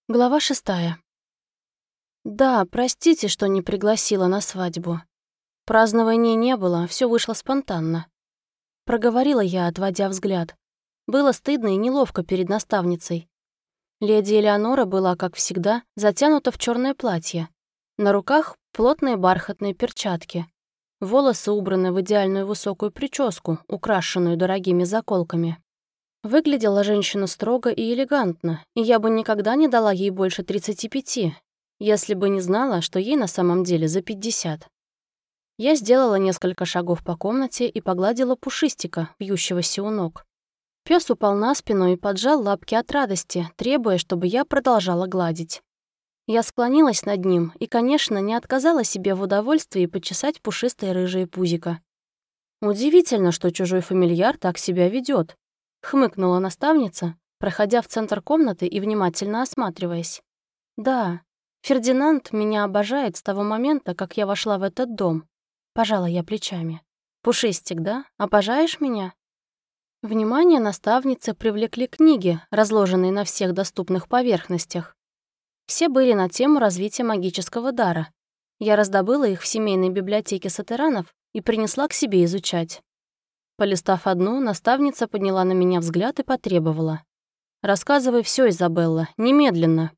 Глава 6. Да, простите, что не пригласила на свадьбу. Празднования не было, все вышло спонтанно. Проговорила я, отводя взгляд. Было стыдно и неловко перед наставницей. Леди Элеонора была, как всегда, затянута в черное платье. На руках плотные бархатные перчатки. Волосы убраны в идеальную высокую прическу, украшенную дорогими заколками. Выглядела женщина строго и элегантно, и я бы никогда не дала ей больше 35, если бы не знала, что ей на самом деле за 50. Я сделала несколько шагов по комнате и погладила пушистика, вьющегося у ног. Пёс упал на спину и поджал лапки от радости, требуя, чтобы я продолжала гладить. Я склонилась над ним и, конечно, не отказала себе в удовольствии почесать пушистое рыжее пузико. Удивительно, что чужой фамильяр так себя ведет. Хмыкнула наставница, проходя в центр комнаты и внимательно осматриваясь. «Да, Фердинанд меня обожает с того момента, как я вошла в этот дом». Пожала я плечами. «Пушистик, да? Обожаешь меня?» Внимание наставницы привлекли книги, разложенные на всех доступных поверхностях. Все были на тему развития магического дара. Я раздобыла их в семейной библиотеке сатеранов и принесла к себе изучать. Полистав одну, наставница подняла на меня взгляд и потребовала. «Рассказывай все, Изабелла, немедленно».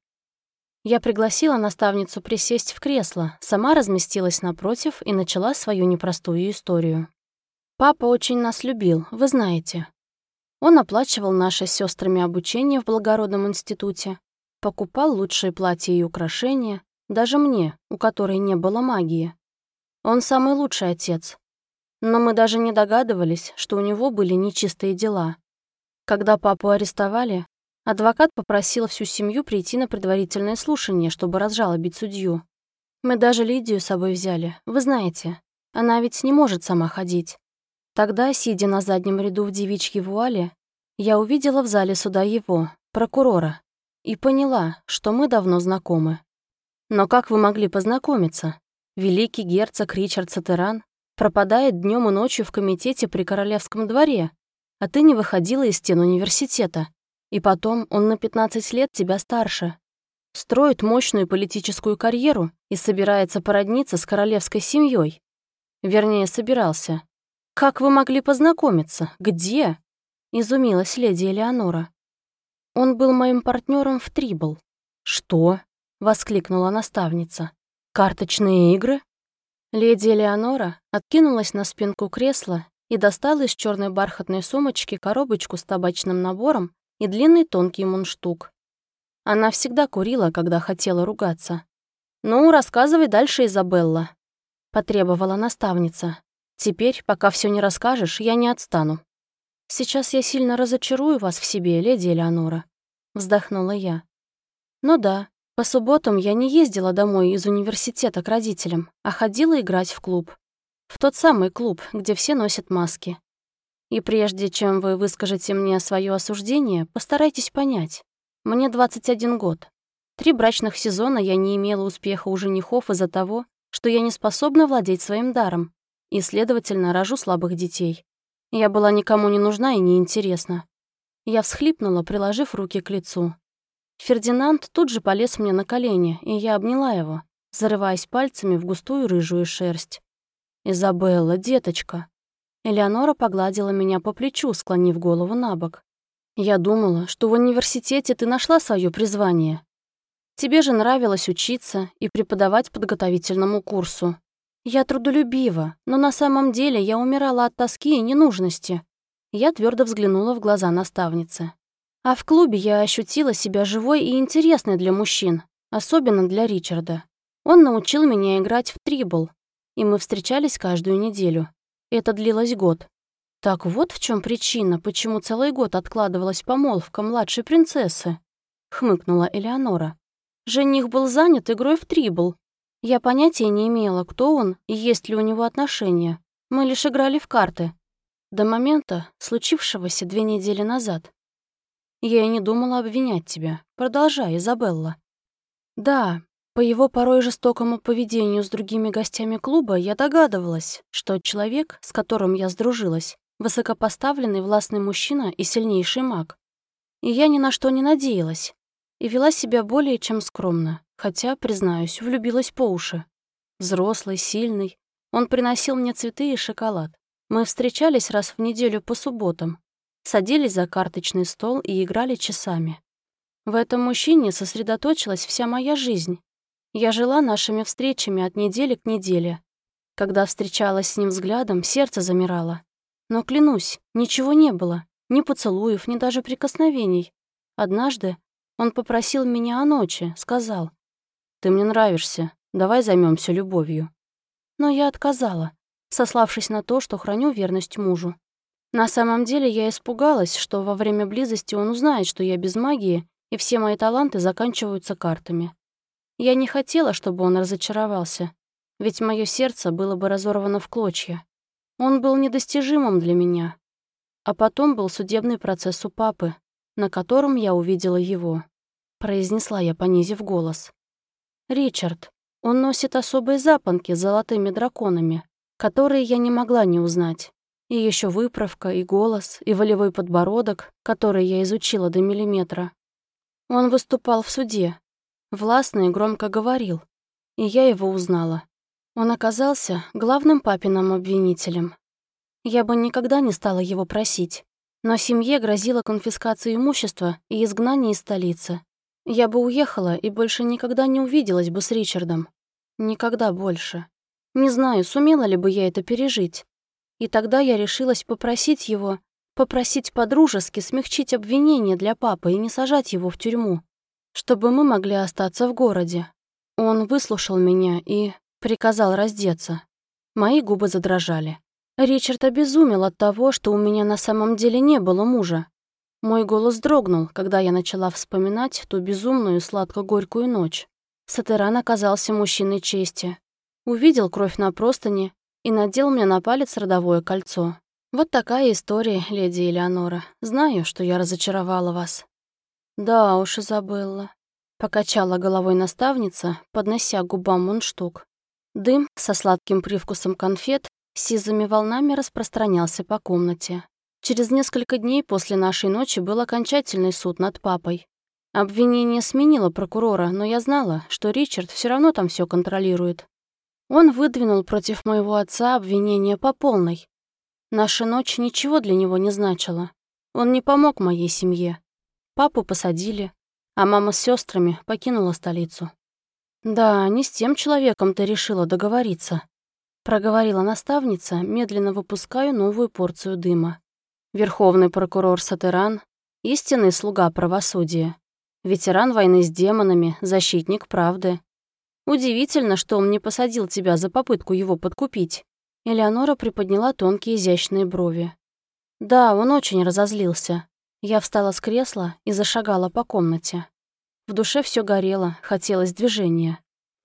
Я пригласила наставницу присесть в кресло, сама разместилась напротив и начала свою непростую историю. Папа очень нас любил, вы знаете. Он оплачивал наше с сестрами обучение в благородном институте, покупал лучшие платья и украшения, даже мне, у которой не было магии. Он самый лучший отец. Но мы даже не догадывались, что у него были нечистые дела. Когда папу арестовали, адвокат попросил всю семью прийти на предварительное слушание, чтобы разжалобить судью. Мы даже Лидию с собой взяли, вы знаете. Она ведь не может сама ходить. Тогда, сидя на заднем ряду в девичьей вуале, я увидела в зале суда его, прокурора, и поняла, что мы давно знакомы. Но как вы могли познакомиться? Великий герцог Ричард Сатеран пропадает днем и ночью в комитете при королевском дворе, а ты не выходила из стен университета. И потом он на 15 лет тебя старше. Строит мощную политическую карьеру и собирается породниться с королевской семьей. Вернее, собирался. Как вы могли познакомиться? Где? Изумилась леди Элеонора. Он был моим партнером в Трибл. Что? Воскликнула наставница. Карточные игры? Леди Элеонора откинулась на спинку кресла и достала из черной бархатной сумочки коробочку с табачным набором и длинный тонкий мундштук. Она всегда курила, когда хотела ругаться. «Ну, рассказывай дальше, Изабелла», — потребовала наставница. «Теперь, пока все не расскажешь, я не отстану». «Сейчас я сильно разочарую вас в себе, леди Элеонора», — вздохнула я. «Ну да, по субботам я не ездила домой из университета к родителям, а ходила играть в клуб. В тот самый клуб, где все носят маски. И прежде чем вы выскажете мне свое осуждение, постарайтесь понять. Мне 21 год. 3 брачных сезона я не имела успеха у женихов из-за того, что я не способна владеть своим даром, и, следовательно, рожу слабых детей. Я была никому не нужна и неинтересна». Я всхлипнула, приложив руки к лицу. Фердинанд тут же полез мне на колени, и я обняла его, зарываясь пальцами в густую рыжую шерсть. «Изабелла, деточка!» Элеонора погладила меня по плечу, склонив голову на бок. «Я думала, что в университете ты нашла свое призвание. Тебе же нравилось учиться и преподавать подготовительному курсу. Я трудолюбива, но на самом деле я умирала от тоски и ненужности». Я твердо взглянула в глаза наставницы. А в клубе я ощутила себя живой и интересной для мужчин, особенно для Ричарда. Он научил меня играть в Трибл, и мы встречались каждую неделю. Это длилось год. Так вот в чем причина, почему целый год откладывалась помолвка младшей принцессы, хмыкнула Элеонора. Жених был занят игрой в Трибл. Я понятия не имела, кто он и есть ли у него отношения. Мы лишь играли в карты. До момента, случившегося 2 недели назад. Я и не думала обвинять тебя. Продолжай, Изабелла. Да, по его порой жестокому поведению с другими гостями клуба я догадывалась, что человек, с которым я сдружилась, высокопоставленный властный мужчина и сильнейший маг. И я ни на что не надеялась. и вела себя более чем скромно, хотя, признаюсь, влюбилась по уши. Взрослый, сильный, он приносил мне цветы и шоколад. Мы встречались раз в неделю по субботам, садились за карточный стол и играли часами. В этом мужчине сосредоточилась вся моя жизнь. Я жила нашими встречами от недели к неделе. Когда встречалась с ним взглядом, сердце замирало. Но, клянусь, ничего не было, ни поцелуев, ни даже прикосновений. Однажды он попросил меня о ночи, сказал: «Ты мне нравишься, давай займемся любовью». Но я отказала, сославшись на то, что храню верность мужу. На самом деле я испугалась, что во время близости он узнает, что я без магии, и все мои таланты заканчиваются картами. Я не хотела, чтобы он разочаровался, ведь мое сердце было бы разорвано в клочья. Он был недостижимым для меня. А потом был судебный процесс у папы, на котором я увидела его. Произнесла я, понизив голос. «Ричард, он носит особые запонки с золотыми драконами, которые я не могла не узнать. И еще выправка, и голос, и волевой подбородок, который я изучила до миллиметра. Он выступал в суде, властно и громко говорил, и я его узнала. Он оказался главным папиным обвинителем. Я бы никогда не стала его просить, но семье грозила конфискация имущества и изгнание из столицы. Я бы уехала и больше никогда не увиделась бы с Ричардом. Никогда больше. Не знаю, сумела ли бы я это пережить. И тогда я решилась попросить его, попросить по-дружески смягчить обвинение для папы и не сажать его в тюрьму, чтобы мы могли остаться в городе. Он выслушал меня и приказал раздеться. Мои губы задрожали. Ричард обезумел от того, что у меня на самом деле не было мужа. Мой голос дрогнул, когда я начала вспоминать ту безумную сладко-горькую ночь. Сатеран оказался мужчиной чести. Увидел кровь на простыне и надел мне на палец родовое кольцо. Вот такая история, леди Элеонора. Знаю, что я разочаровала вас. Да уж, Изабелла. Покачала головой наставница, поднося к губам мундштук. Дым со сладким привкусом конфет сизыми волнами распространялся по комнате. Через несколько дней после нашей ночи был окончательный суд над папой. Обвинение сменило прокурора, но я знала, что Ричард все равно там все контролирует. Он выдвинул против моего отца обвинение по полной. Наша ночь ничего для него не значила. Он не помог моей семье. Папу посадили, а мама с сестрами покинула столицу. «Да, не с тем человеком ты решила договориться», — проговорила наставница, медленно выпуская новую порцию дыма. Верховный прокурор Сатеран — истинный слуга правосудия. Ветеран войны с демонами, защитник правды. Удивительно, что он не посадил тебя за попытку его подкупить. Элеонора приподняла тонкие изящные брови. Да, он очень разозлился. Я встала с кресла и зашагала по комнате. В душе все горело, хотелось движения.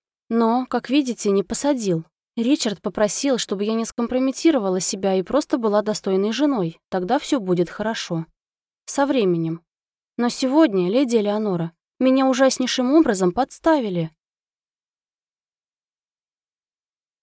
Но, как видите, не посадил. Ричард попросил, чтобы я не скомпрометировала себя и просто была достойной женой. Тогда все будет хорошо. Со временем. Но сегодня, леди Элеонора, меня ужаснейшим образом подставили.